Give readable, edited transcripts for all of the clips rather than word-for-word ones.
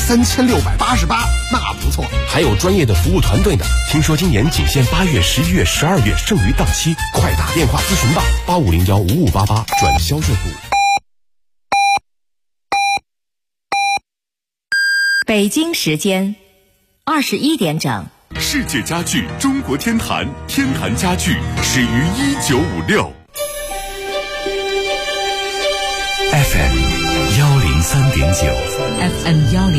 3688，那不错。 还有专业的服务团队呢。听说今年仅限8月、11月、12月，剩余档期，快打电话咨询吧，85015588转销售部。 北京时间21点整。 世界家具中国天坛，天坛家具始于1956。 FM 103.9 FM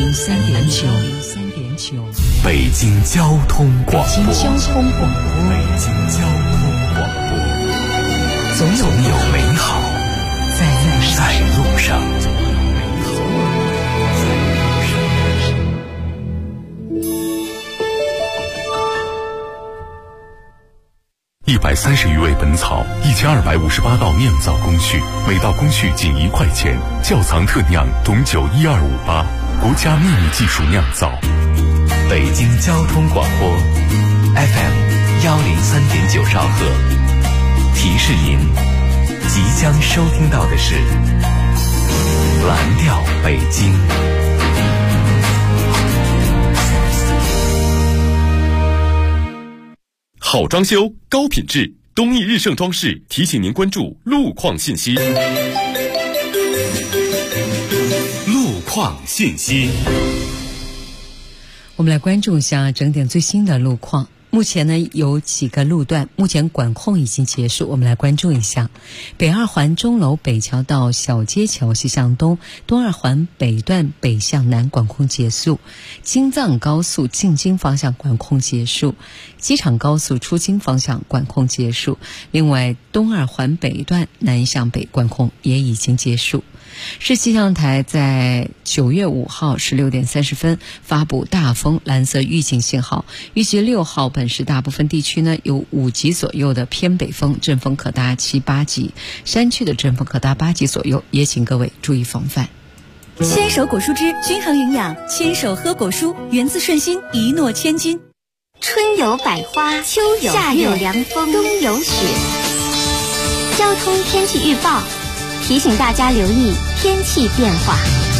103.9， 北京交通广播。 北京交通广播。 北京交通广播。总有美好在路上。130余味本草，1258道酿造工序，每道工序仅1块钱。窖藏特酿董酒12588，国家秘密技术酿造。北京交通广播 FM 103.9兆赫。提示您，即将收听到的是蓝调北京。 好装修，高品质，东义日盛装饰提醒您关注路况信息。路况信息， 我们来关注一下整点最新的路况。目前呢，有几个路段目前管控已经结束，我们来关注一下。北二环钟楼北桥到小街桥西向东，东二环北段北向南管控结束，京藏高速进京方向管控结束，机场高速出京方向管控结束。另外，东二环北段南向北管控也已经结束。市气象台在9月5号16点30分发布大风蓝色预警信号，预计6号本市大部分地区呢有5级左右的偏北风，阵风可达7、8级，山区的阵风可达8级左右，也请各位注意防范。 牵手果蔬汁均衡营养，牵手喝果蔬，源自顺心，一诺千金。 春有百花，秋有夏有凉风，冬有雪。交通天气预报提醒大家留意天气变化。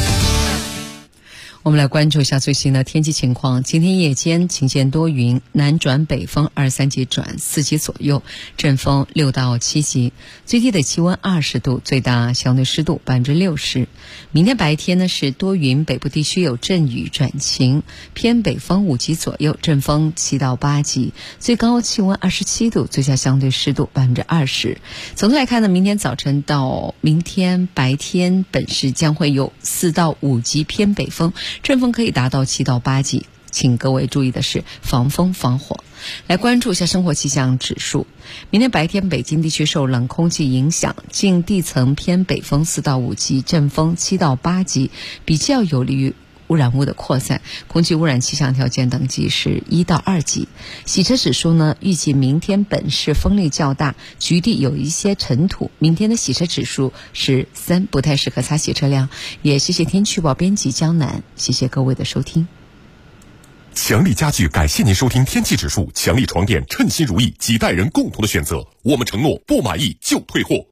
我们来关注一下最新的天气情况。今天夜间晴间多云，南转北风2-3级转4级左右，阵风6到7级，最低的气温20度，最大相对湿度60%。明天白天呢是多云，北部地区有阵雨转晴，偏北风5级左右，阵风7到8级，最高气温27度，最小相对湿度20%。总的来看呢，明天早晨到明天白天，本市将会有4到5级偏北风，阵风可以达到7到8级，请各位注意的是防风防火。来关注一下生活气象指数。明天白天北京地区受冷空气影响，近地层偏北风4到5级，阵风7到8级，比较有利于污染物的扩散，空气污染气象条件等级是1到2级。洗车指数呢，预计明天本市风力较大，局地有一些尘土，明天的洗车指数是3，不太适合擦洗车辆。也谢谢天气预报编辑江南，谢谢各位的收听。 强力家具感谢您收听天气指数，强力床垫称心如意，几代人共同的选择，我们承诺不满意就退货。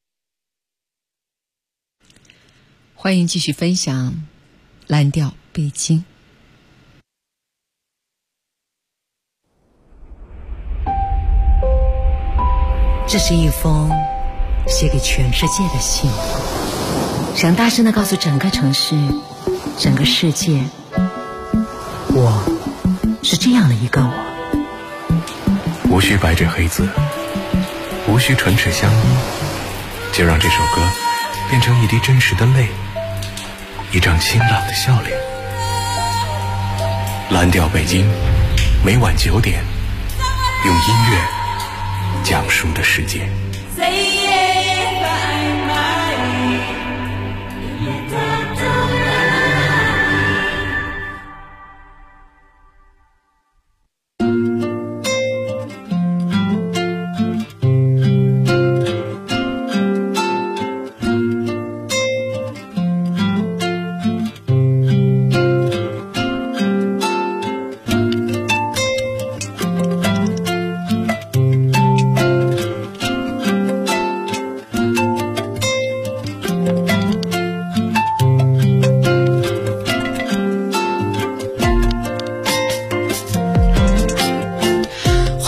欢迎继续分享蓝调北京。这是一封写给全世界的信，想大声地告诉整个城市，整个世界，我是这样的一个我。 无需白纸黑字，无需唇齿相依，就让这首歌变成一滴真实的泪，一张清朗的笑脸。蓝调北京，每晚9点，用音乐讲述的世界。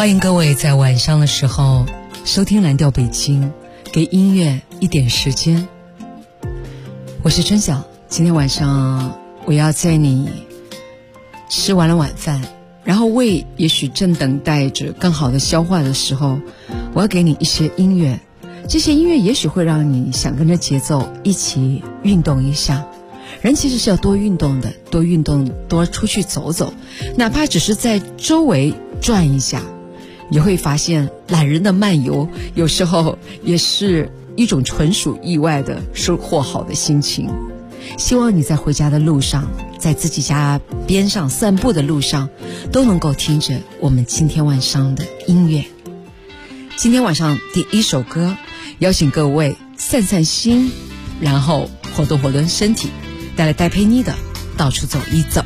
欢迎各位在晚上的时候收听蓝调北京，给音乐一点时间。我是春晓，今天晚上我要在你吃完了晚饭，然后胃也许正等待着更好的消化的时候，我要给你一些音乐。这些音乐也许会让你想跟着节奏一起运动一下。人其实是要多运动的，多运动，多出去走走，哪怕只是在周围转一下，你会发现懒人的漫游有时候也是一种纯属意外的收获好的心情。希望你在回家的路上，在自己家边上散步的路上，都能够听着我们今天晚上的音乐。今天晚上第一首歌，邀请各位散散心，然后活动活动身体，带来戴佩妮的到处走一走。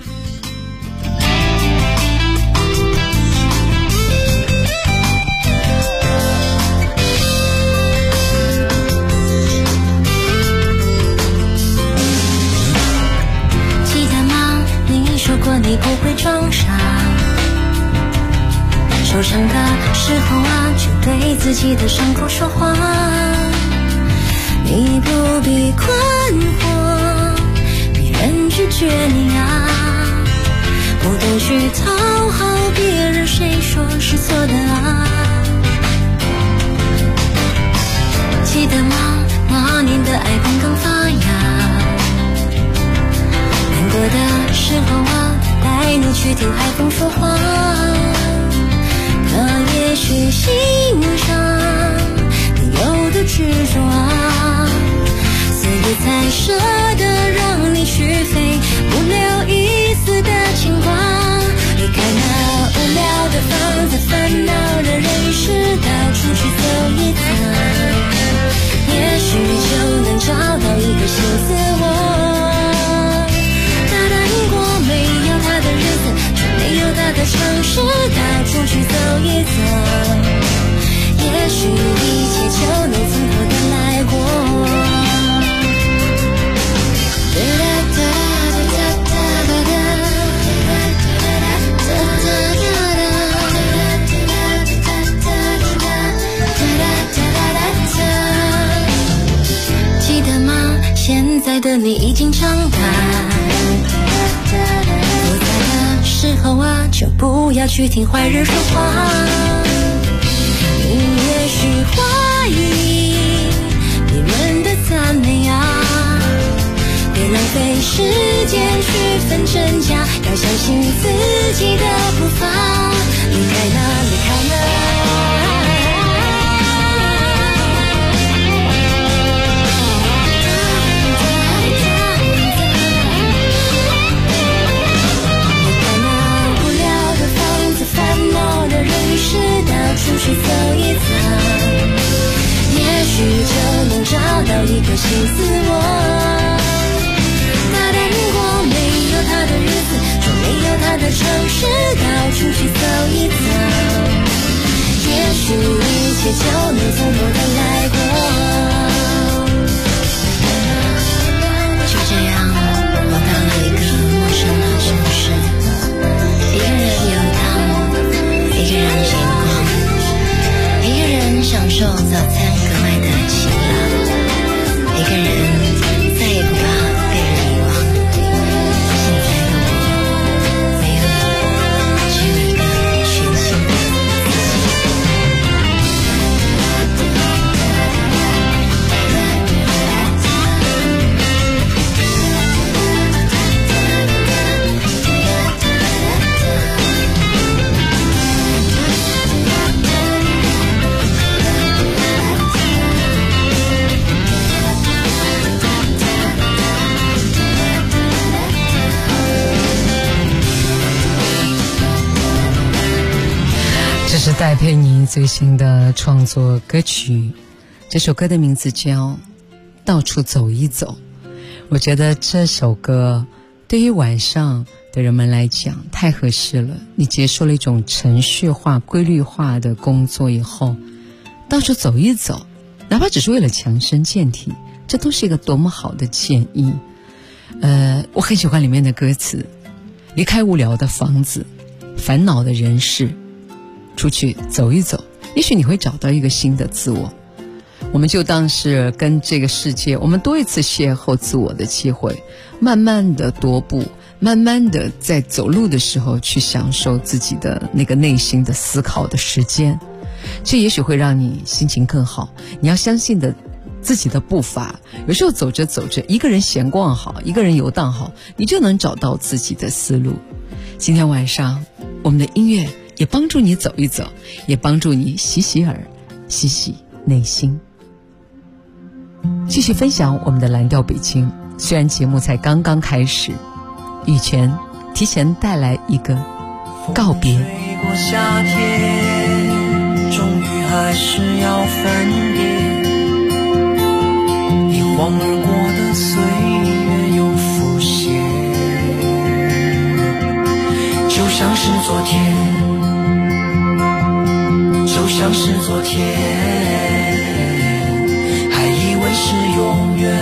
记得吗？你说过你不会装傻，受伤的时候啊，就对自己的伤口说话。你不必困惑，别人拒绝你啊，不懂去讨好别人，谁说是错的啊？记得吗？那年的爱刚刚发芽，难过的时候啊，带你去听海风说话。他也许欣赏你有的执着啊，所以才舍得让你去飞，不留一丝的牵挂。离开那无聊的房子，烦恼的人世，到处去走一遭，也许就能找到一个新自我。他答应过没有他的日子，就没有他的城市，到处去走一走，也许一切就能从头的来过。记得吗？现在的你已经长大，不在的时候啊，就不要去听坏人说话。你也许怀疑别人的赞美啊，别浪费时间去分真假，要相信自己的步伐。离开了，离开了。出去走一遭，也许就能找到一个新自我。他答应过没有他的日子，就没有他的城市，到处去走一遭，也许一切就能从头的来过。就这样，我到了一个陌生的城市，一个人游荡，一个人行光，一个人享受早餐格外的晴朗，一个人再也不怕被人遗忘。现在的我没有你，只有一个全新的这是戴佩妮最新的创作歌曲，这首歌的名字叫《到处走一走》。我觉得这首歌对于晚上的人们来讲太合适了。你结束了一种程序化、规律化的工作以后，到处走一走，哪怕只是为了强身健体，这都是一个多么好的建议。我很喜欢里面的歌词，离开无聊的房子，烦恼的人事， 出去走一走，也许你会找到一个新的自我。我们就当是跟这个世界，我们多一次邂逅自我的机会，慢慢的踱步，慢慢的在走路的时候去享受自己的那个内心的思考的时间，这也许会让你心情更好。你要相信的自己的步伐，有时候走着走着，一个人闲逛好，一个人游荡好，你就能找到自己的思路。今天晚上我们的音乐也帮助你走一走，也帮助你洗洗耳，洗洗内心。继续分享我们的蓝调北京，虽然节目才刚刚开始，羽泉提前带来一个告别。 吹过夏天，终于还是要分别，一晃而过的岁月又浮现，就像是昨天，就像是昨天，是永远，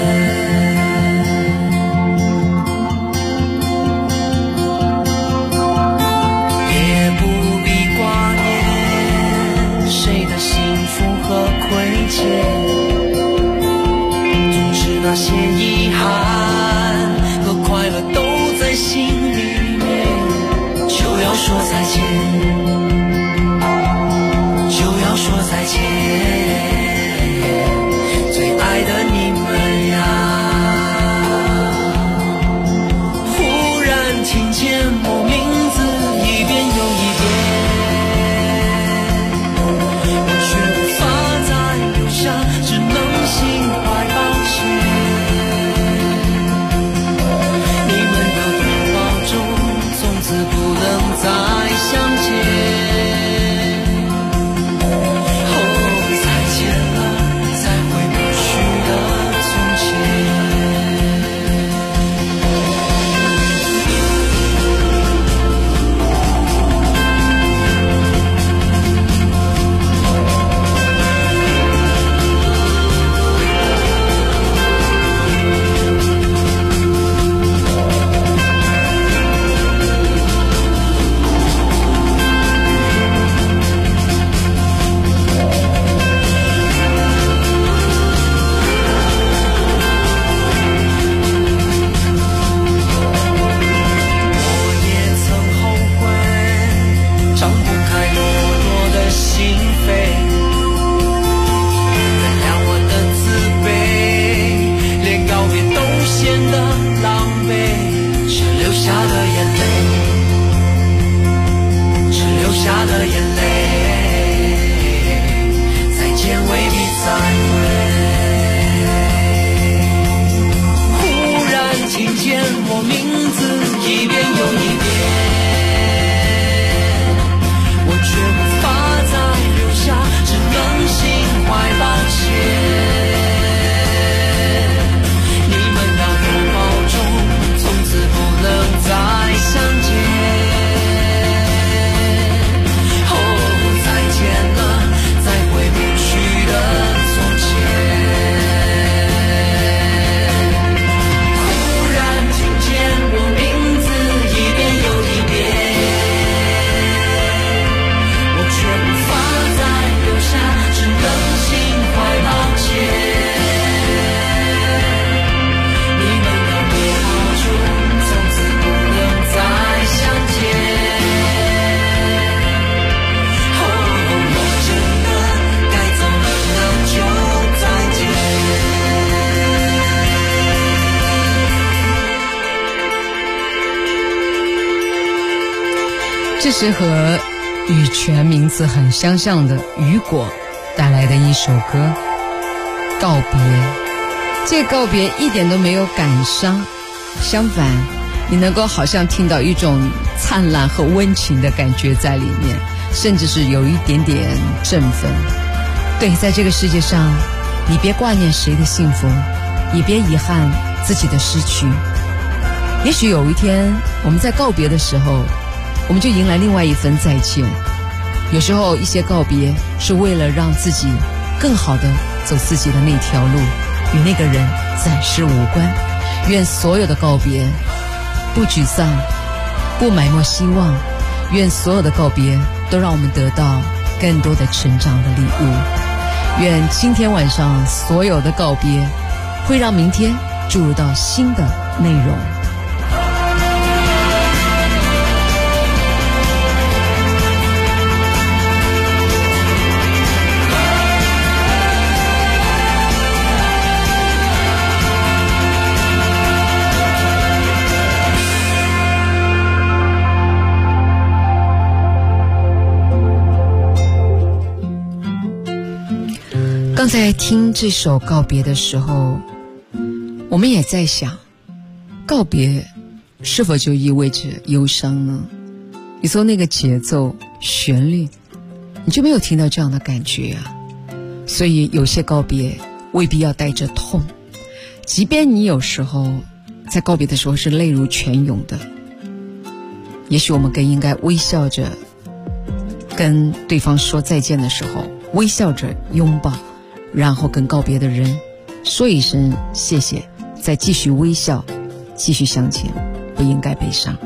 也不必挂念谁的幸福和亏欠，总之那些遗憾和快乐都在心里面，就要说再见，就要说再见，爱的你们呀，忽然听见我名字一遍又一遍，我却无法再留下，只能心怀抱歉。你们要多保重，从此不能再相见。 这是和羽泉名字很相像的雨果带来的一首歌《告别》。这告别一点都没有感伤，相反，你能够好像听到一种灿烂和温情的感觉在里面，甚至是有一点点振奋。对，在这个世界上，你别挂念谁的幸福，也别遗憾自己的失去。也许有一天，我们在告别的时候，我们就迎来另外一份再见。有时候一些告别是为了让自己更好的走自己的那条路，与那个人暂时无关。愿所有的告别不沮丧，不埋没希望，愿所有的告别都让我们得到更多的成长的礼物。愿今天晚上所有的告别会让明天注入到新的内容。刚才听这首告别的时候，我们也在想，告别是否就意味着忧伤呢？你从那个节奏旋律，你就没有听到这样的感觉啊。所以有些告别未必要带着痛，即便你有时候在告别的时候是泪如泉涌的，也许我们更应该微笑着跟对方说再见的时候，微笑着拥抱，然后跟告别的人说一声谢谢，再继续微笑，继续向前，不应该悲伤。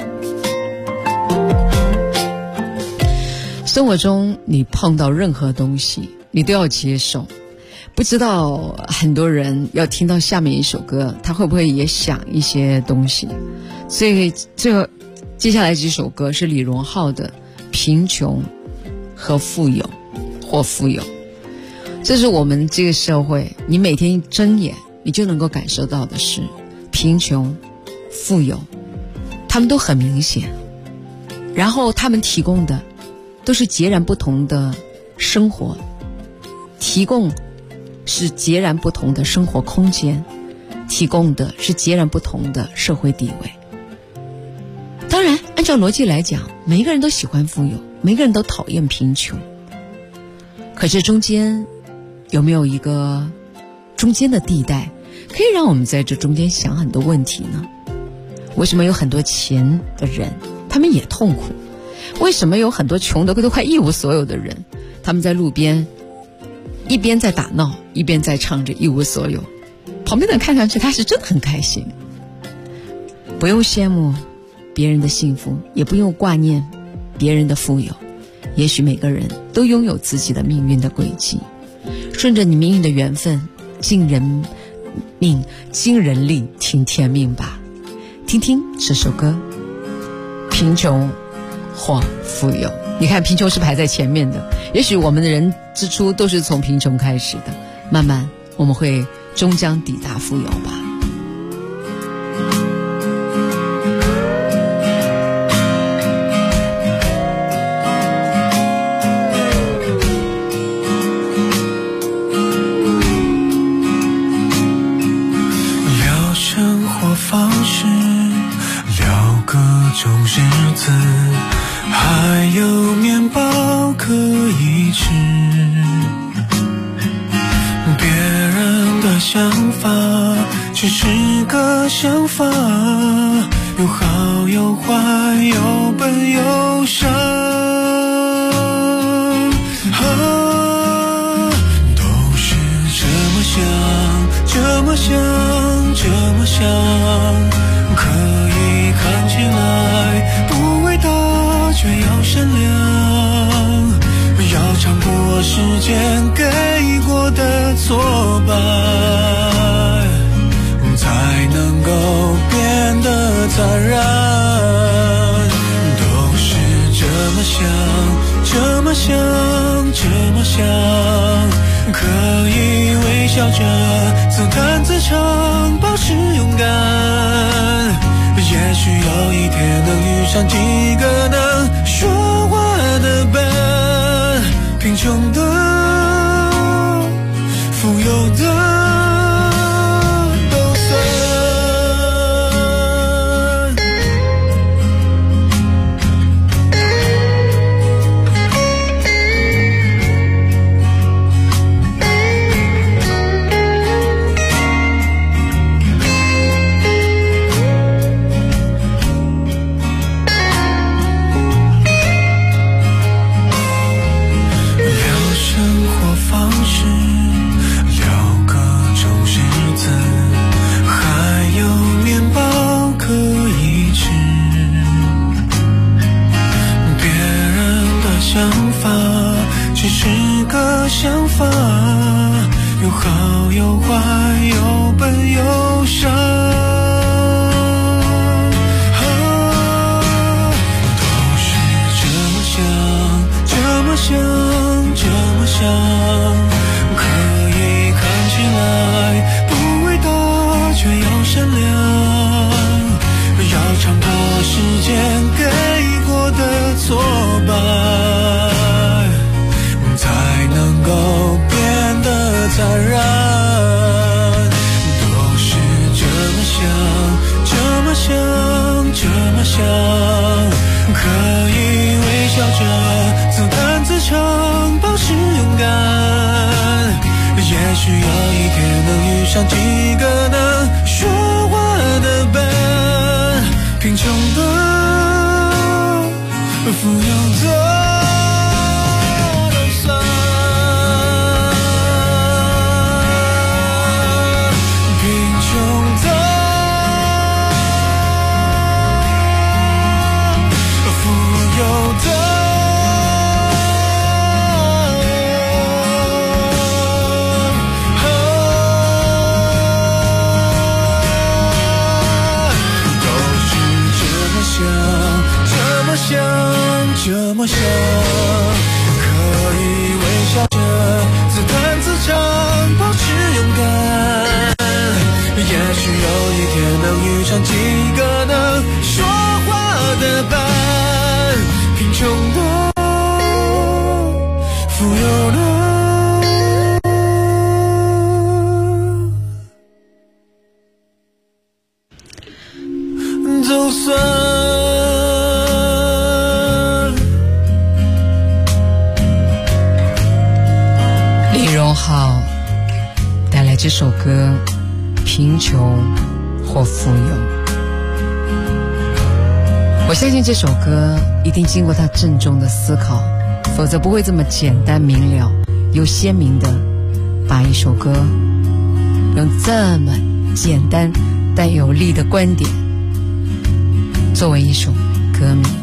生活中你碰到任何东西你都要接受，不知道很多人要听到下面一首歌他会不会也想一些东西。所以最后接下来几首歌是李荣浩的贫穷和富有或富有。这是我们这个社会你每天一睁眼你就能够感受到的是贫穷富有，他们都很明显，然后他们提供的都是截然不同的生活，提供是截然不同的生活空间，提供的是截然不同的社会地位。当然按照逻辑来讲，每一个人都喜欢富有，每一个人都讨厌贫穷，可是中间有没有一个中间的地带，可以让我们在这中间想很多问题呢？为什么有很多钱的人他们也痛苦？为什么有很多穷的都快一无所有的人，他们在路边一边在打闹一边在唱着一无所有，旁边的人看上去他是真的很开心。不用羡慕别人的幸福，也不用挂念别人的富有，也许每个人都拥有自己的命运的轨迹，顺着你命运的缘分，尽人命尽人力，听天命吧。听听这首歌，贫穷或富有。你看贫穷是排在前面的，也许我们的人之初都是从贫穷开始的，慢慢我们会终将抵达富有吧。 还有面包可以吃，别人的想法只是个想法，有好有坏，有笨有傻，都是这么想，这么想，这么想，可以看起来不伟大却要善良，要尝过时间给过的挫败，才能够变得坦然。都是这么想，这么想，这么想，可以微笑着自弹自唱，保持勇敢。也许有一天能遇上几个能说话的伴，贫穷的富有的是个想法，有好有坏，有笨有傻，都是这么想，这么想，这么想，可以看起来不伟大，却要善良，要尝过时间给过的挫败，才能够变得坦然。都是这么想，这么想，这么想，可以微笑着自弹自唱，保持勇敢。也许有一天能遇上几个能说话的伴，贫穷的，富有的。这么想，可以微笑着自弹自唱，保持勇敢。也许有一天能遇上几个能说话的伴，贫穷的，富有的，就算。 好，带来这首歌《贫穷或富有》。我相信这首歌一定经过他郑重的思考，否则不会这么简单明了又鲜明的把一首歌用这么简单但有力的观点作为一首歌名。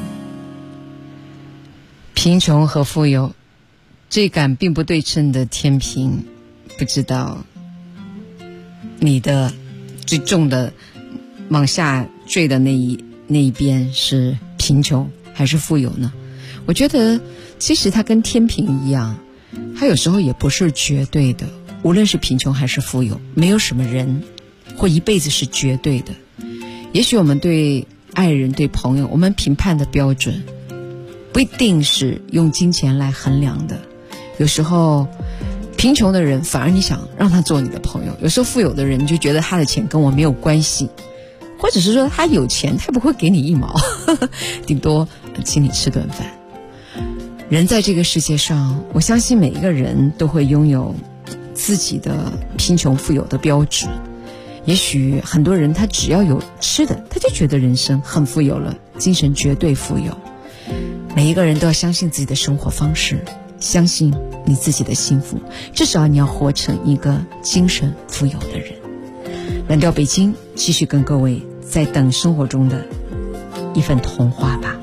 贫穷和富有，这杆并不对称的天平，不知道你的最重的往下坠的那一边是贫穷还是富有呢？我觉得其实它跟天平一样，它有时候也不是绝对的。无论是贫穷还是富有，没有什么人或一辈子是绝对的。也许我们对爱人对朋友，我们评判的标准不一定是用金钱来衡量的。有时候贫穷的人反而你想让他做你的朋友，有时候富有的人你就觉得他的钱跟我没有关系，或者是说他有钱他不会给你一毛顶多请你吃顿饭。人在这个世界上，我相信每一个人都会拥有自己的贫穷富有的标志。也许很多人他只要有吃的，他就觉得人生很富有了，精神绝对富有。每一个人都要相信自己的生活方式，相信你自己的幸福，至少你要活成一个精神富有的人。蓝调北京继续跟各位在等生活中的一份童话吧。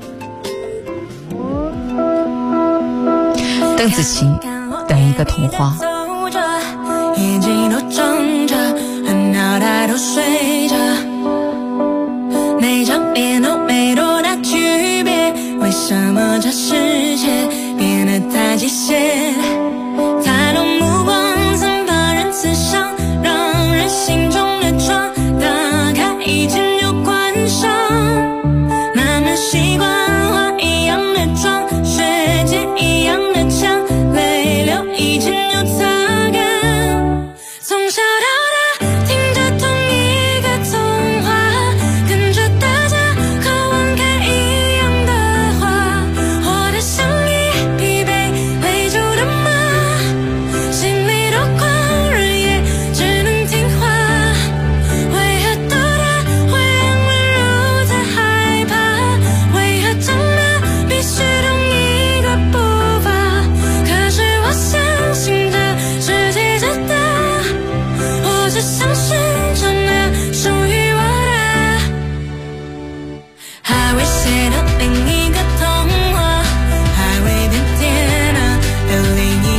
邓紫棋，等一个童话。 眼睛都睁着，脑袋都睡着，每张脸都没多大区别，为什么这世界变得太机械？太多目光散发人慈祥，让人心中的窗打开一键就关上，慢慢习惯化一样的妆，世界一样的墙，泪流一键就擦干。从小到大听着同一个童话，跟着大家渴望看一样的花，活得像一匹被累住的马，心里多狂热也只能听话。为何多大会让温柔在害怕？为何长大必须同一个步伐？可是我相信这世界真的，我只相信这那属于我的，还未写的另一个童话，还未变天的另一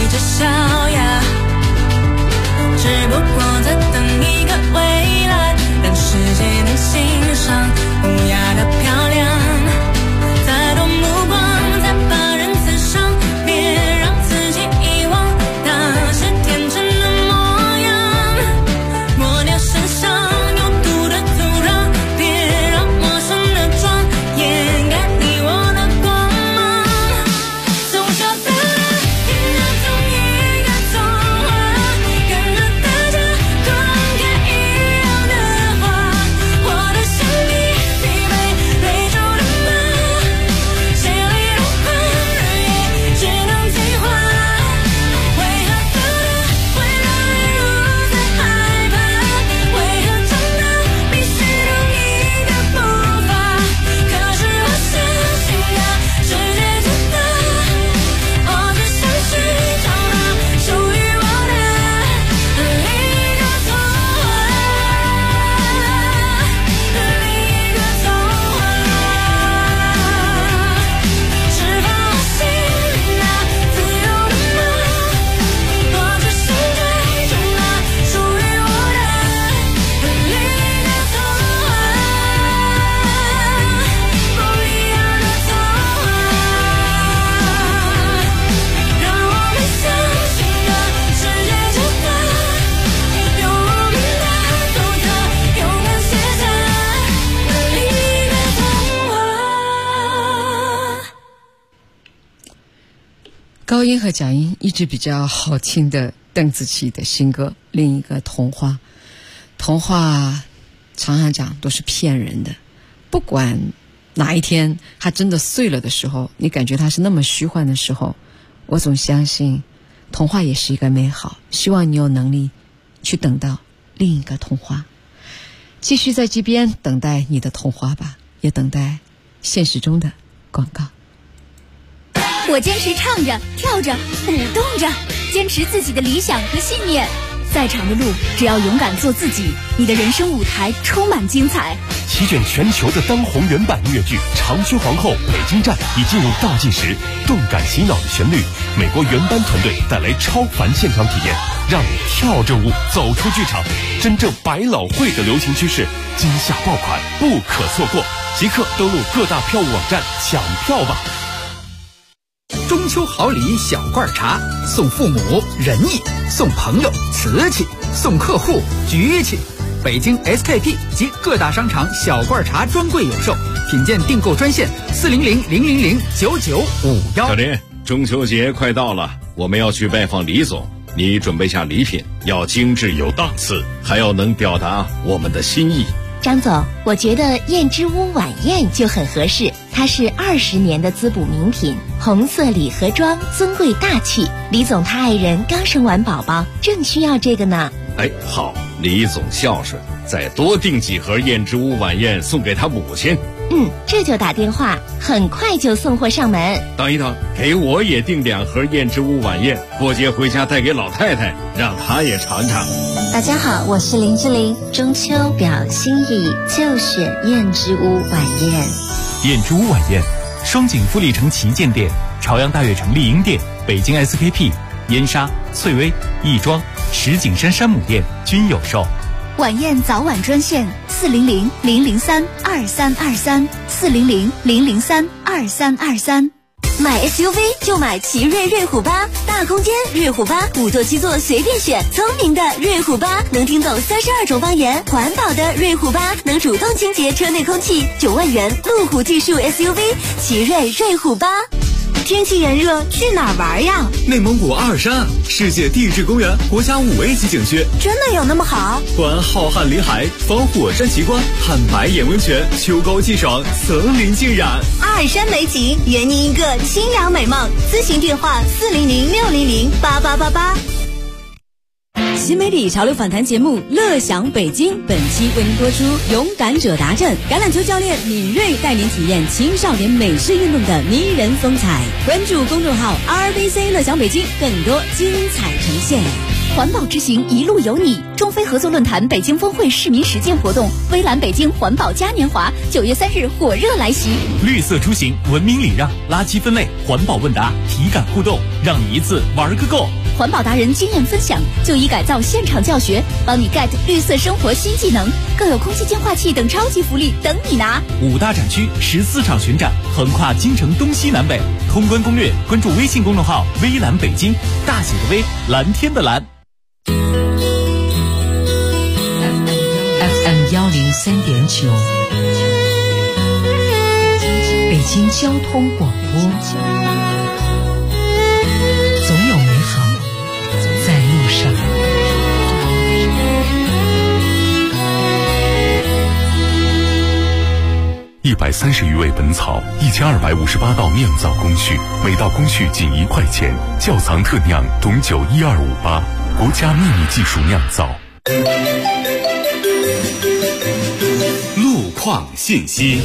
高音和假音一直比较好听的邓紫棋的新歌，另一个童话。童话常常讲都是骗人的，不管哪一天它真的碎了的时候，你感觉它是那么虚幻的时候，我总相信童话也是一个美好，希望你有能力去等到另一个童话。继续在这边等待你的童话吧，也等待现实中的广告。 我坚持唱着、跳着、舞动着，坚持自己的理想和信念。再长的路，只要勇敢做自己，你的人生舞台充满精彩。 席卷全球的当红原版音乐剧《长靴皇后》北京站已进入倒计时，动感洗脑的旋律，美国原班团队带来超凡现场体验，让你跳着舞走出剧场。真正百老汇的流行趋势，今夏爆款不可错过，即刻登录各大票务网站抢票吧。 中秋好礼小罐茶，送父母仁义，送朋友瓷器，送客户局气。北京 SKP 及各大商场小罐茶专柜有售，品鉴订购专线400-000-9951。 小林，中秋节快到了，我们要去拜访李总，你准备下礼品，要精致有档次，还要能表达我们的心意。 张总，我觉得燕之屋晚宴就很合适，它是20年的滋补名品，红色礼盒装，尊贵大气。李总他爱人刚生完宝宝，正需要这个呢。 哎，好，李总孝顺，再多订几盒燕之屋晚宴送给他母亲。 这就打电话，很快就送货上门。 等一等，给我也订2盒燕之屋晚宴，过节回家带给老太太，让她也尝尝。 大家好，我是林志玲，中秋表心意就选燕之屋晚宴。 燕之屋晚宴，双井富力城旗舰店、朝阳大悦城丽婴店、北京 SKP、燕莎、翠微、亦庄、石景山山姆店均有售。 晚宴早晚专线400-003-2323，400-003-2323。 买 SUV 就买奇瑞瑞虎8，大空间瑞虎8，5座7座随便选，聪明的瑞虎8能听懂32种方言，环保的瑞虎8能主动清洁车内空气，9万元路虎技术 SUV 奇瑞瑞虎8。天气炎热，去哪儿玩呀？ 内蒙古阿尔山，世界地质公园国家5A 级景区， 真的有那么好？ 环浩瀚林海，访火山奇观，看白眼温泉，秋高气爽，层林尽染。 阿尔山美景，圆您一个清凉美梦。咨询电话400-600-8888。 新媒体潮流访谈节目《乐享北京》，本期为您播出勇敢者达阵，橄榄球教练敏锐带您体验青少年美式运动的迷人风采。关注公众号 RBC 乐享北京，更多精彩呈现。 环保之行一路有你，中非合作论坛北京峰会市民实践活动，微蓝北京环保嘉年华9月3日火热来袭。 绿色出行，文明礼让，垃圾分类，环保问答，体感互动，让你一次玩个够。 环保达人经验分享，就医改造现场教学，帮你 get 绿色生活新技能，更有空气净化器等超级福利等你拿。 5大展区14场巡展，横跨京城东西南北。通关攻略，关注微信公众号微蓝北京，大写的微，蓝天的蓝。 FM 103.9，北京交通广播，总有美好在路上。 130余味本草，1258道酿造工序，每道工序仅1块钱。窖藏特酿董酒12588，国家秘密技术酿造。 路况信息，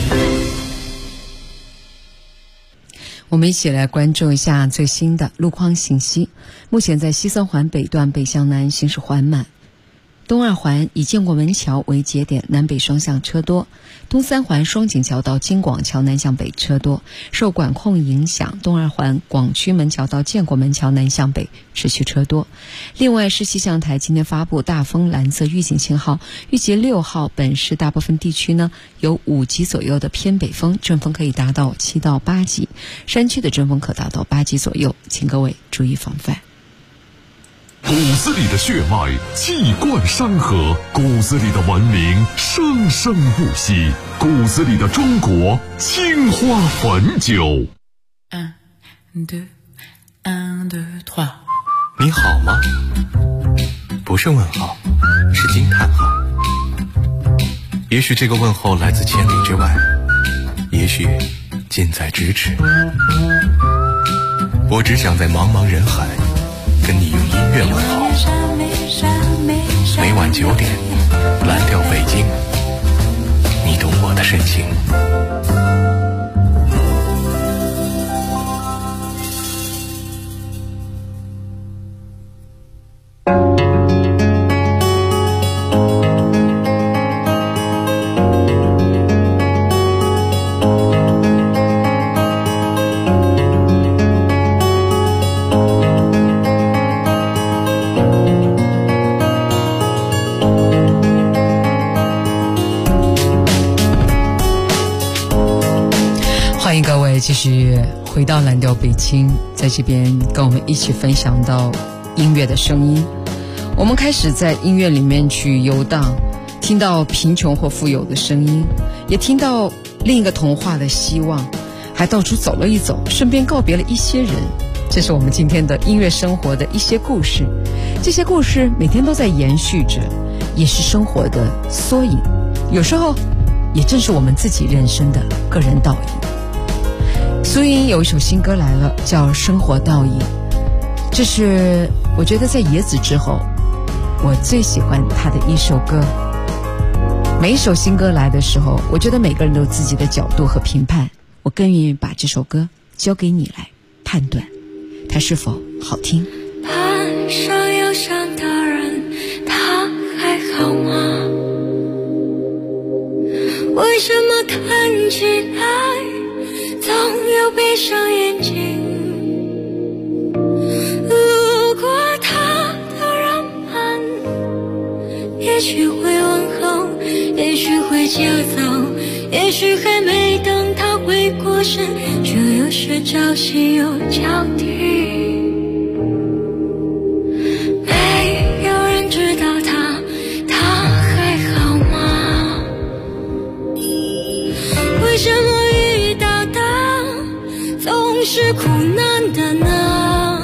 我们一起来关注一下最新的路况信息。目前在西三环北段北向南行驶缓慢，东二环以建国门桥为节点，南北双向车多；东三环双井桥到京广桥南向北车多。受管控影响，东二环广渠门桥到建国门桥南向北持续车多。另外，市气象台今天发布大风蓝色预警信号，预计6号本市大部分地区呢有5级左右的偏北风，阵风可以达到7到8级，山区的阵风可达到8级左右，请各位注意防范。 骨子里的血脉气贯山河，骨子里的文明生生不息，骨子里的中国青花汾酒。 你好吗？不是问号，是惊叹号。也许这个问候来自千里之外，也许近在咫尺。我只想在茫茫人海跟你用音乐问候。每晚9点，蓝调北京，你懂我的深情。 欢迎各位继续回到蓝调北京，在这边跟我们一起分享到音乐的声音。我们开始在音乐里面去游荡，听到贫穷或富有的声音，也听到另一个童话的希望，还到处走了一走，顺便告别了一些人。这是我们今天的音乐生活的一些故事，这些故事每天都在延续着，也是生活的缩影，有时候也正是我们自己人生的个人倒影。苏云有一首新歌来了，叫《生活倒影》，这是我觉得在野子之后我最喜欢他的一首歌。每一首新歌来的时候，我觉得每个人都有自己的角度和评判，我更愿意把这首歌交给你来判断它是否好听。 攀上忧伤的人，他还好吗？为什么看起来总有闭上眼睛？路过他的人们，也许会问候，也许会接走，也许还没等他回过神，就又是朝夕又交替。没有人知道他还好吗？为什么是苦难的呢？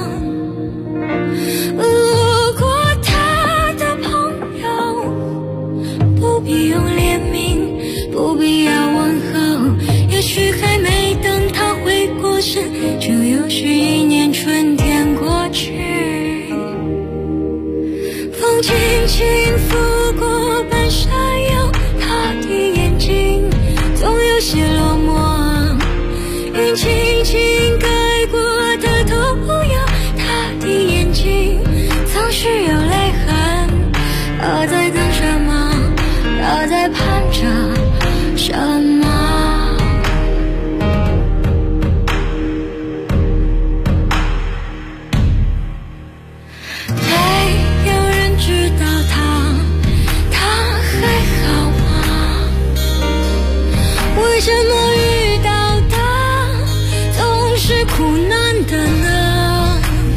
路过他的朋友，不必用怜悯，不必要问候，也许还没等他回过神，就又是一年春天过去。风轻轻拂过半山腰，他的眼睛总有些落寞。云轻轻盖过他头摇，他的眼睛总是有泪痕。他在等什么？他在盼着什么？没有人知道他还好吗？为什么是苦难的呢？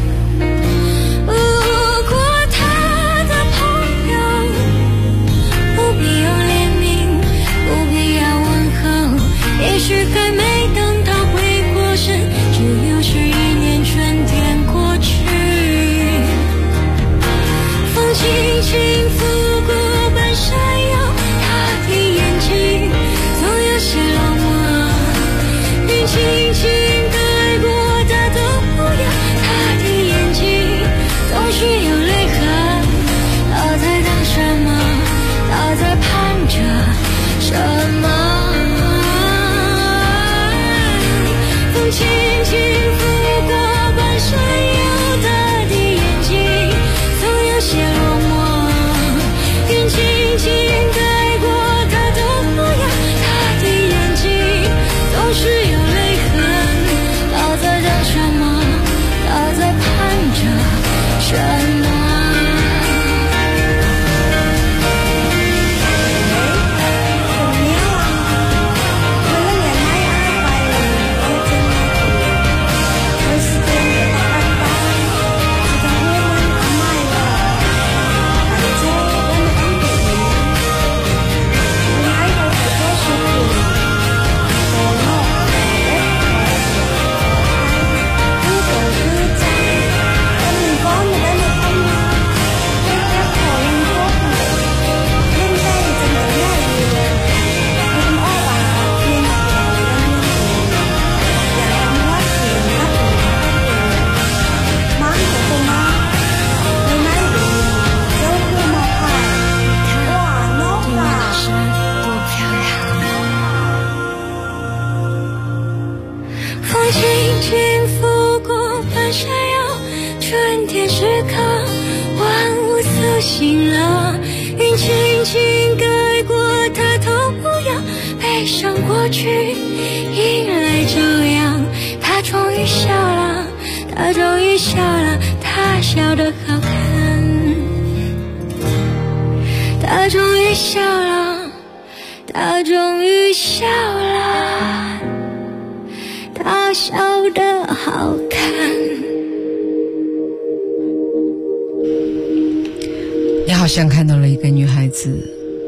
路过他的朋友，不必用怜悯，不必要问候，也许还没等他回过神，就又是一年春天过去。风轻轻拂过半山腰，他的眼睛总有些落寞。云轻轻总是有泪痕，他在等什么？他在盼着什么？风轻轻拂过半山腰，他的眼睛总有些落寞。云轻轻盖过他的模样，他的眼睛总是有泪痕。 闪耀，春天时刻，万物苏醒了。云轻轻盖过抬头不要悲伤过去，迎来朝阳。他终于笑了，他终于笑了，他笑得好看。他终于笑了，他终于笑了，他笑得好看。 你好像看到了一个女孩子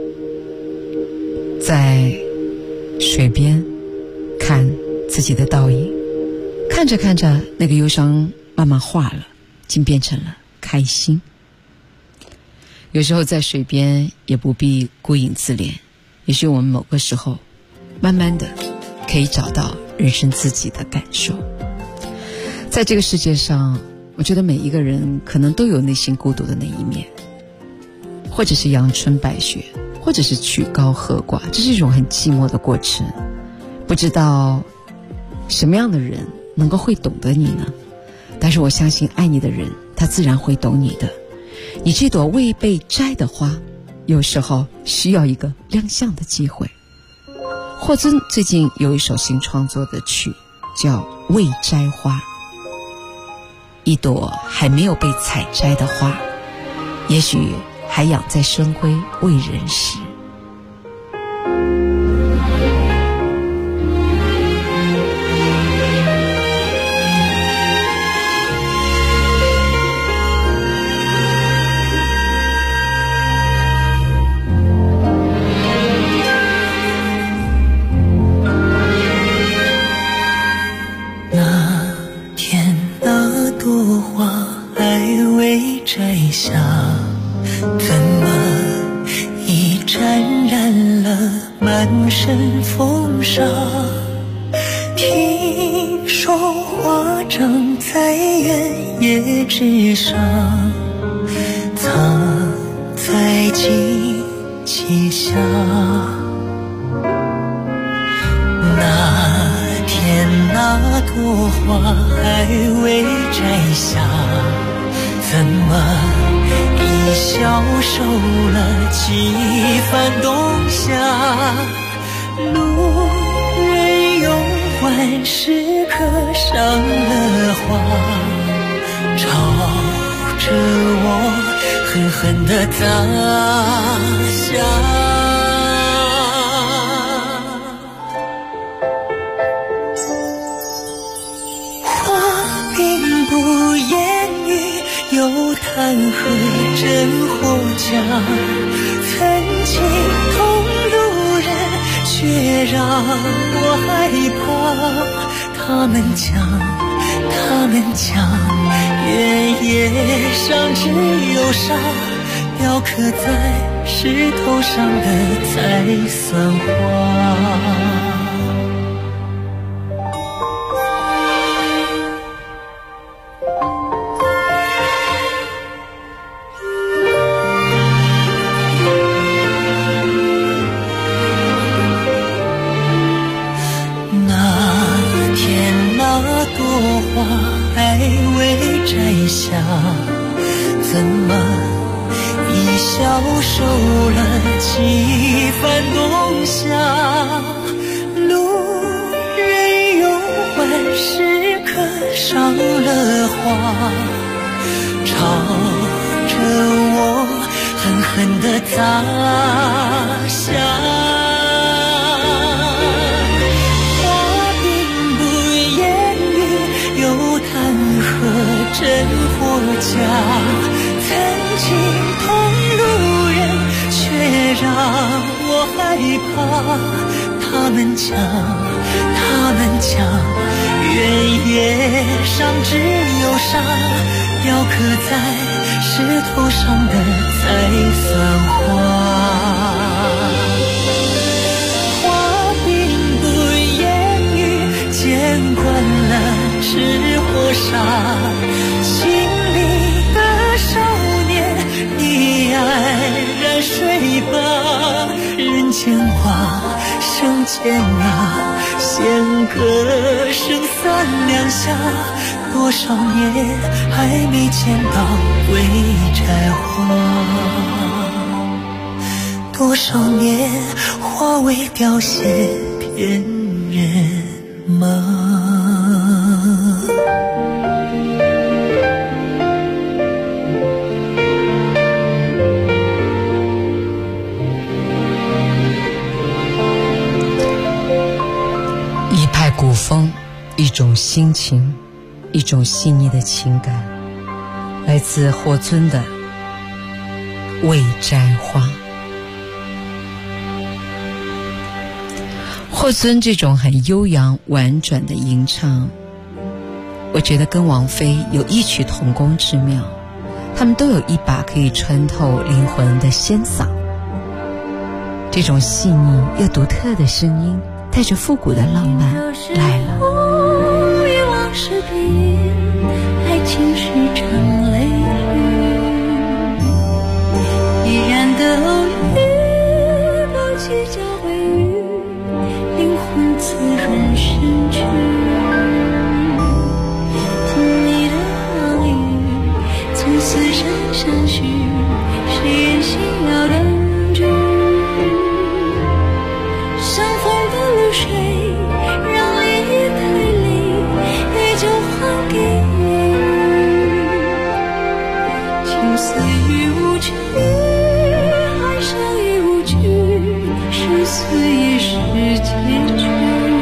在水边看自己的倒影，看着看着，那个忧伤慢慢化了，竟变成了开心。有时候在水边也不必孤影自怜，也许我们某个时候慢慢的可以找到人生自己的感受。在这个世界上，我觉得每一个人可能都有内心孤独的那一面，或者是阳春白雪，或者是曲高和寡，这是一种很寂寞的过程。不知道什么样的人能够会懂得你呢？但是我相信爱你的人，他自然会懂你的。你这朵未被摘的花，有时候需要一个亮相的机会。霍尊最近有一首新创作的曲叫《未摘花》，一朵还没有被采摘的花，也许还养在深闺未人时。 满身风沙，听说花长在原野之上，藏在荆棘下。那天那朵花还未摘下，怎么已消瘦了几番冬夏？路人用欢时刻上了花，朝着我狠狠地砸下。有谈何真或假，曾经同路人却让我害怕。他们讲原野上只有沙，雕刻在石头上的才算花。怎么已消瘦了几番冬夏？路人用欢时刻上了花，朝着我狠狠地砸下。真或假，曾经同路人却让我害怕。他们讲原野上只有沙，雕刻在石头上的才算花。花并不言语，见惯了纸或沙。心里的少年，你安然睡吧。人间话，生煎熬，弦歌声三两下， 多少年还没见到未摘花，多少年花未凋谢骗人吗？ 一派古风，一种心情，一种细腻的情感，来自霍尊的《未摘花》。霍尊这种很悠扬婉转的吟唱，我觉得跟王菲有异曲同工之妙，他们都有一把可以穿透灵魂的仙嗓。这种细腻又独特的声音，带着复古的浪漫来了。 遗忘是病，爱情是场雷雨，依然的偶遇，不计较回忆，灵魂滋润身躯。听你的耳语，从此生相许，谁人心要等句。相逢的流水，让涟漪太累，也就还给你。情丝已无趣，爱上已无惧，生死也是结局。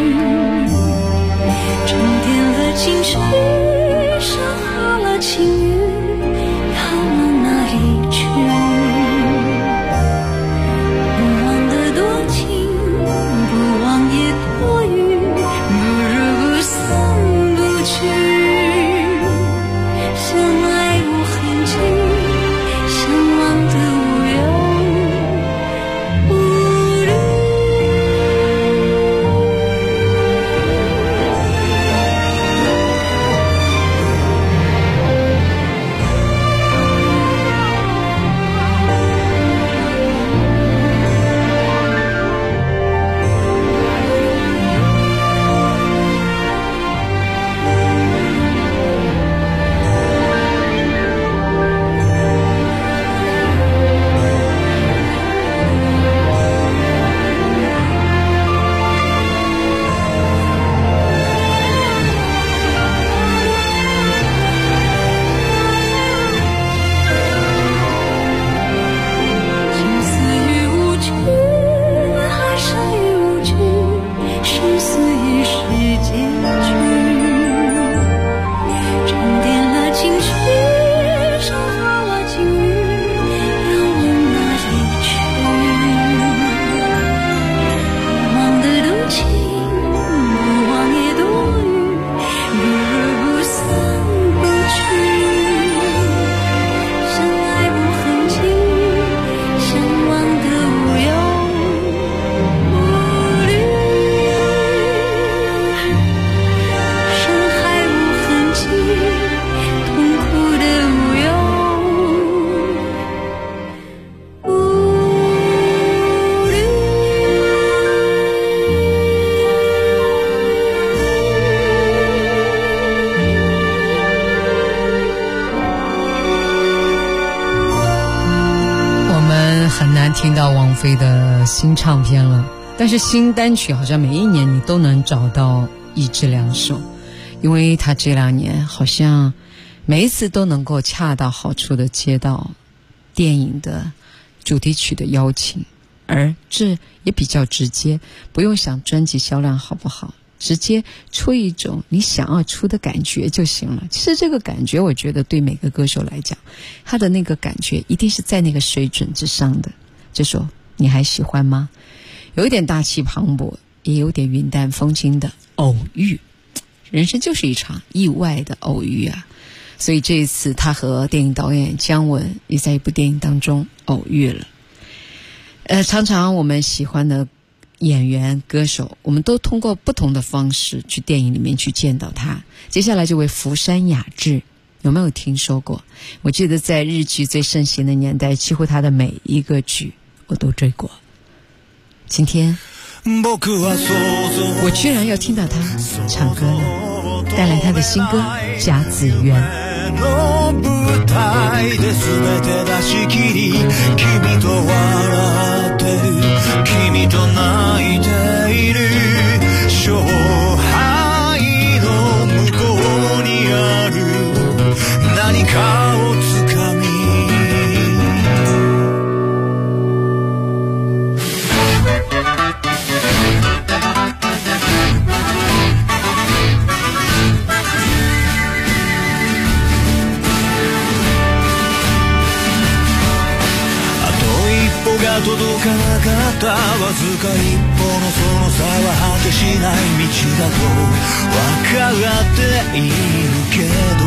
沉淀了情绪，升华了情欲，要往哪里去？不忘的多情，不忘也多余，不如不散不去。相爱无痕迹，相忘的无忧无虑。 听到王菲的新唱片了，但是新单曲好像每一年你都能找到一至两首，因为她这2年好像每一次都能够恰到好处的接到电影的主题曲的邀请，而这也比较直接，不用想专辑销量好不好，直接出一种你想要出的感觉就行了。其实这个感觉我觉得对每个歌手来讲，他的那个感觉一定是在那个水准之上的。这首你还喜欢吗？有一点大气磅礴，也有点云淡风轻的偶遇。人生就是一场意外的偶遇啊，所以这一次他和电影导演姜文也在一部电影当中偶遇了。常常我们喜欢的演员歌手，我们都通过不同的方式去电影里面去见到他。接下来这位福山雅治，有没有听说过？我记得在日剧最盛行的年代，几乎他的每一个剧我都追过。今天我居然要听到他唱歌了，带来他的新歌《甲子园》。 舞台で全て出し切り君と笑ってる君と泣いている勝敗の向こうにある何かをつかみ届かなかったわずか一歩のその差は果てしない道だと分かっているけど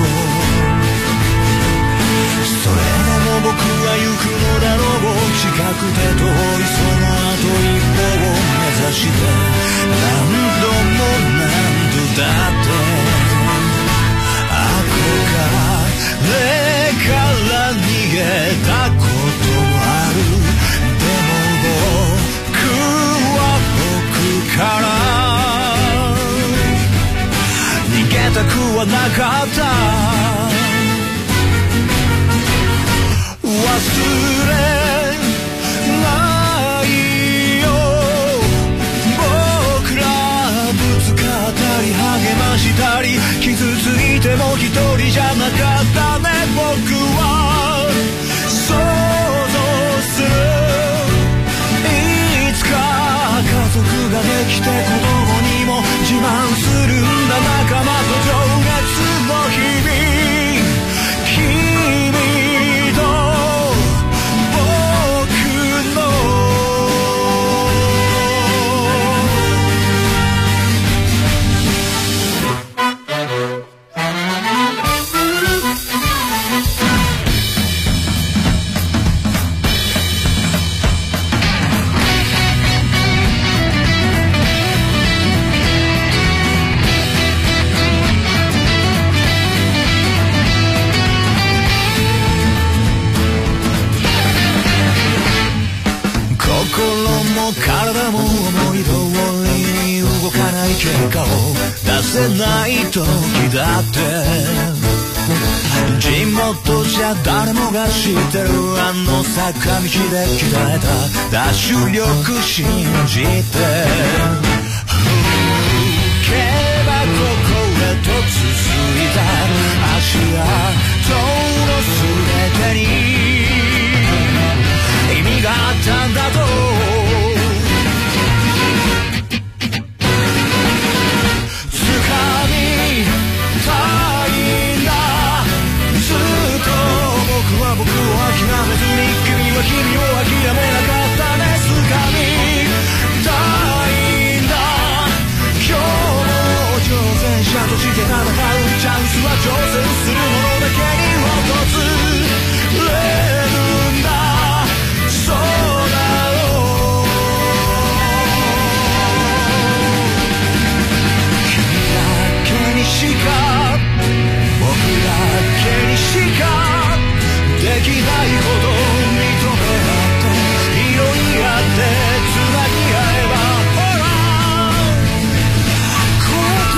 それでも僕は行くのだろう近くて遠いそのあと一歩を目指して何度も何度だって憧れから逃げたこともあるから逃げたくはなかった忘れないよ僕らぶつかったり励ましたり傷ついても一人じゃなかったね僕は想像する家族ができて子供にも自慢するんだ仲間と情熱の日々君と僕の体も思い通りに動かない結果を出せない時だって地元じゃ誰もが知ってるあの坂道で鍛えたダッシュ力信じて行けばここへと続いた足跡の全てに意味があったんだと僕を諦めずに君は君を諦めなかったね掴みたいんだ今日も挑戦者として戦うチャンスは挑戦する者だけに訪れるんだそうだろう君だけにしか僕だけにしかできないほど認め合って拾い合ってつなぎ合えばほらこうや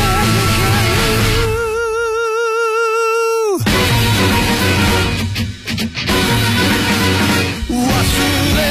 って忘れ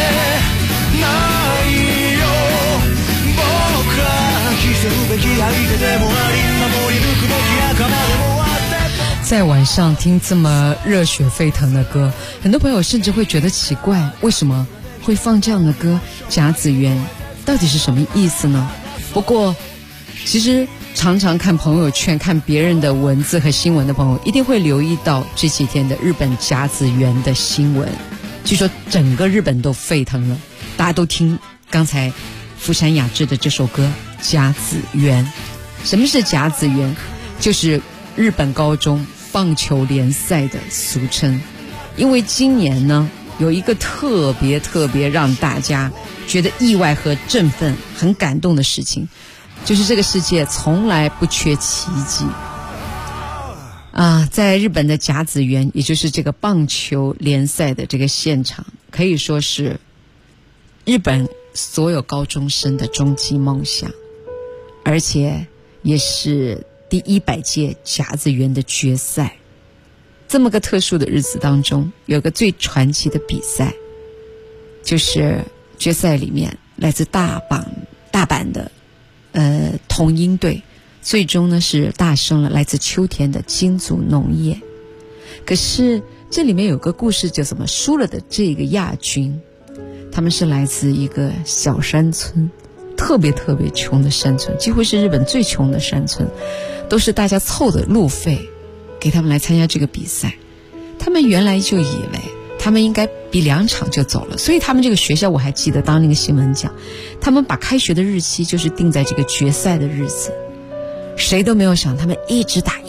ないよ僕ら愛せるべき相手でもあり守り抜くべき仲間でもあって在晚上听这么热血沸腾的歌，很多朋友甚至会觉得奇怪，为什么会放这样的歌？甲子园到底是什么意思呢？不过其实常常看朋友圈看别人的文字和新闻的朋友一定会留意到这几天的日本甲子园的新闻，据说整个日本都沸腾了，大家都听刚才福山雅治的这首歌甲子园。什么是甲子园？就是日本高中棒球联赛的俗称。因为今年呢有一个特别让大家觉得意外和振奋很感动的事情，就是这个世界从来不缺奇迹啊！在日本的甲子园，也就是这个棒球联赛的这个现场，可以说是日本所有高中生的终极梦想，而且也是第100届甲子园的决赛。这么个特殊的日子当中，有个最传奇的比赛，就是决赛里面来自大阪的童音队，最终呢是大胜了来自秋田的金足农业。可是这里面有个故事，就怎么输了的这个亚军，他们是来自一个小山村，特别特别穷的山村，几乎是日本最穷的山村，都是大家凑的路费给他们来参加这个比赛。他们原来就以为他们应该比2场就走了，所以他们这个学校，我还记得当那个新闻讲，他们把开学的日期就是定在这个决赛的日子。谁都没有想，他们一直打，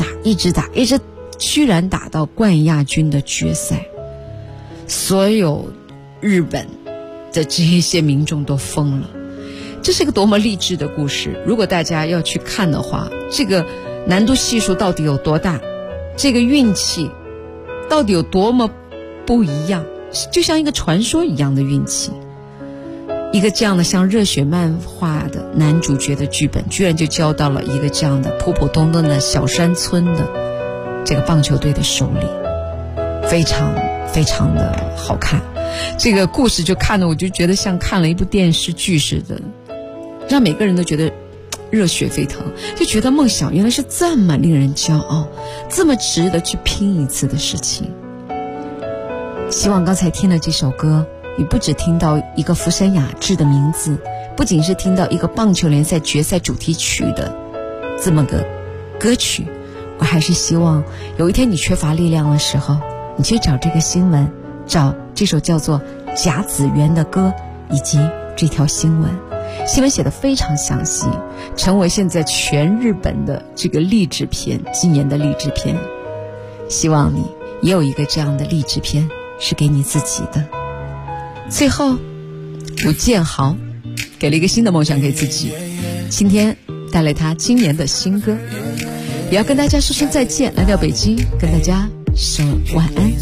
居然打到冠亚军的决赛。所有日本的这一些民众都疯了。这是个多么励志的故事，如果大家要去看的话，这个难度系数到底有多大，这个运气到底有多么不一样，就像一个传说一样的运气。一个这样的像热血漫画的男主角的剧本，居然就交到了一个这样的普普通通的小山村的这个棒球队的手里，非常非常的好看。这个故事就看得我就觉得像看了一部电视剧似的，让每个人都觉得热血沸腾，就觉得梦想原来是这么令人骄傲，这么值得去拼一次的事情。希望刚才听了这首歌，你不只听到一个福山雅治的名字，不仅是听到一个棒球联赛决赛主题曲的这么个歌曲，我还是希望有一天你缺乏力量的时候，你去找这个新闻，找这首叫做甲子园的歌，以及这条新闻。新闻写得非常详细，成为现在全日本的这个励志片，今年的励志片。希望你也有一个这样的励志片，是给你自己的。最后，吴建豪给了一个新的梦想给自己，今天带来他今年的新歌，也要跟大家说声再见，来到北京跟大家说晚安。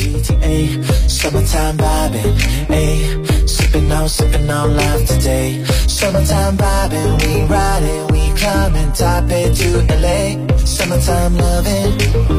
Summertime vibing, ayy. Sippin' on life today. Summertime vibing, we riding, we climbing, Taipei to LA. Summertime loving,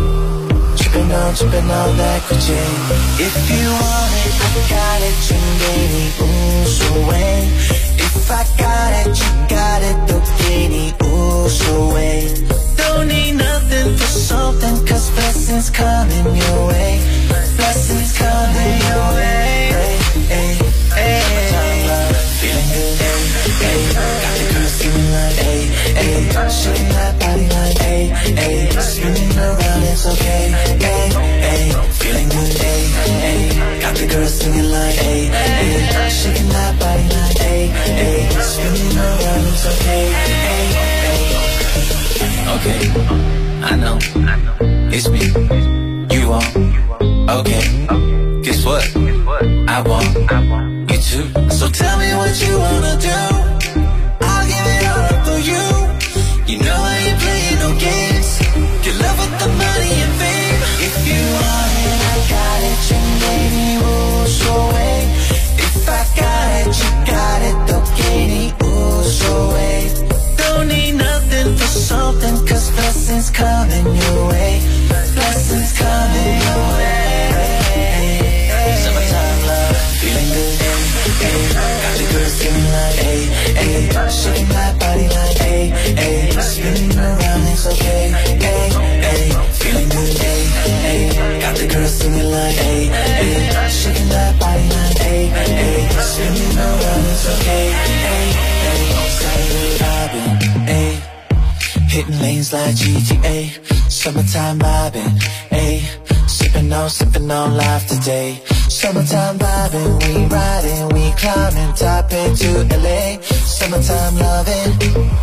trippin' on that Gucci. If you want it, I got it, Chingeni, so way. If I got it, you got it, Dokini, so way. Don't need nothing for something, cause blessings coming your way. Blessings coming your way. Hey, hey, hey. Feeling good, hey, hey. Got the girl feeling like, hey, hey. Shaking that body like, hey, hey. Spinning around, it's okay, hey, hey. Feeling good, hey, hey. Got the girl singing like, hey, hey. Shaking that body like, hey, hey. Spinning around, it's okay, hey, hey. Okay, I know, it's me, you want, okay, guess what, I want, you too. So tell me what you wanna do, I'll give it all up for you. You know I ain't playing no games, get love with the money and fame. If you want it, I got it, you made rules away. If I got it, you got it, don't get any rules away. Don't need nothing for something, cause blessings coming your way. Blessings coming your way. Summertime love, feeling good, hey, hey. Got the girls feeling like, hey, hey. Shaking that body like, hey, hey. Spinning around, it's okay, hey, hey. Feeling good, hey, hey. Got the girls singing like, hey, hey. Shaking that body like, hey, hey. Spinning around, it's okay, hey, hey. Saturday vibing, hey. Hitting lanes like GTA. Summertime vibing, ayy. Sippin' on life today. Summertime vibing, we riding, we climbing, Taipei to LA. Summertime loving,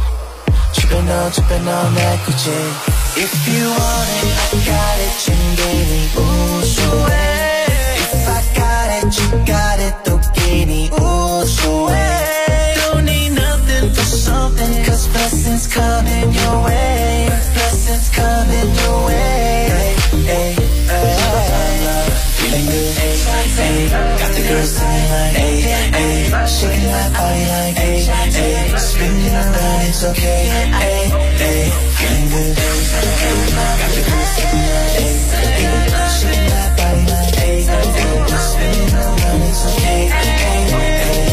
trippin' on that Gucci. If you want it, I got it, Chingeni, so way. If I got it, you got it, Dokini, so way. Don't need nothing for something, cause blessings coming your way. Blessings coming your way. Hey, hey, hey. Feeling good, hey, hey. Got the girls singing like, hey, hey. Shaking like okay. Ay, ay, feeling good. Got the good feeling. Shake that body like ay, spinning around, it's okay. Ay, ay.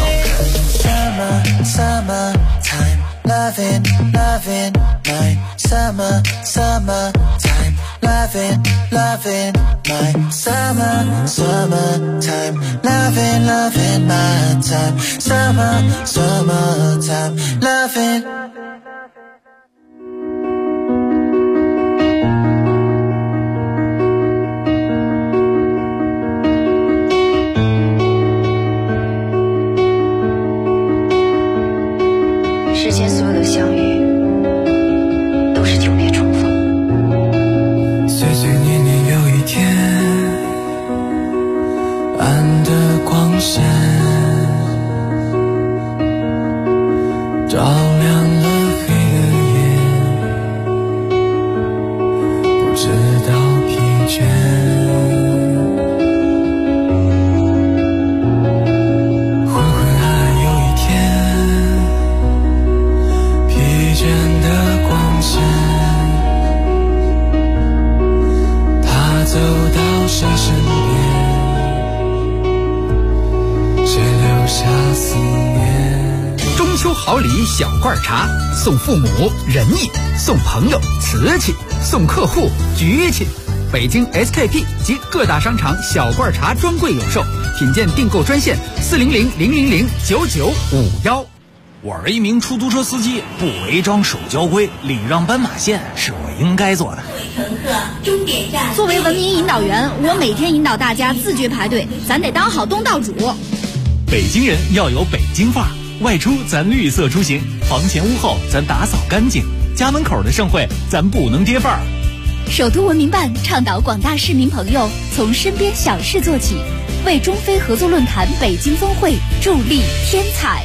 Summertime, loving, mine. Summertime, loving, mine. Summertime, loving, my time. Summertime, loving. 世间所有的相遇，都是久别重逢。 岁岁年年有一天，暗的光线照亮了黑的夜，不知道疲倦。昏昏暗暗有一天，疲倦的光线，他走到谁身边，谁留下思念。 中秋好礼小罐茶，送父母仁义，送朋友瓷器，送客户局气。北京 SKP 及各大商场小罐茶专柜有售，品鉴订购专线400-000-9951。 我是一名出租车司机，不违章守交规，礼让斑马线是我应该做的。 乘客，终点站。作为文明引导员，我每天引导大家自觉排队，咱得当好东道主。 北京人要有北京范儿，外出咱绿色出行，房前屋后咱打扫干净，家门口的盛会咱不能跌范儿。 首都文明办倡导广大市民朋友从身边小事做起，为中非合作论坛北京峰会助力添彩。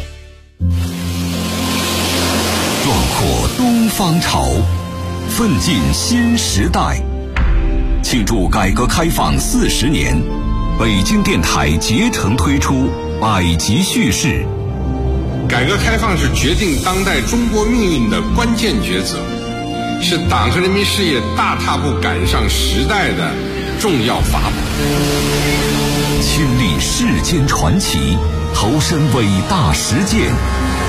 壮阔东方潮，奋进新时代。庆祝改革开放40年，北京电台竭诚推出百集叙事。 改革开放是决定当代中国命运的关键抉择，是党和人民事业大踏步赶上时代的重要法宝。 亲历世间传奇，投身伟大实践，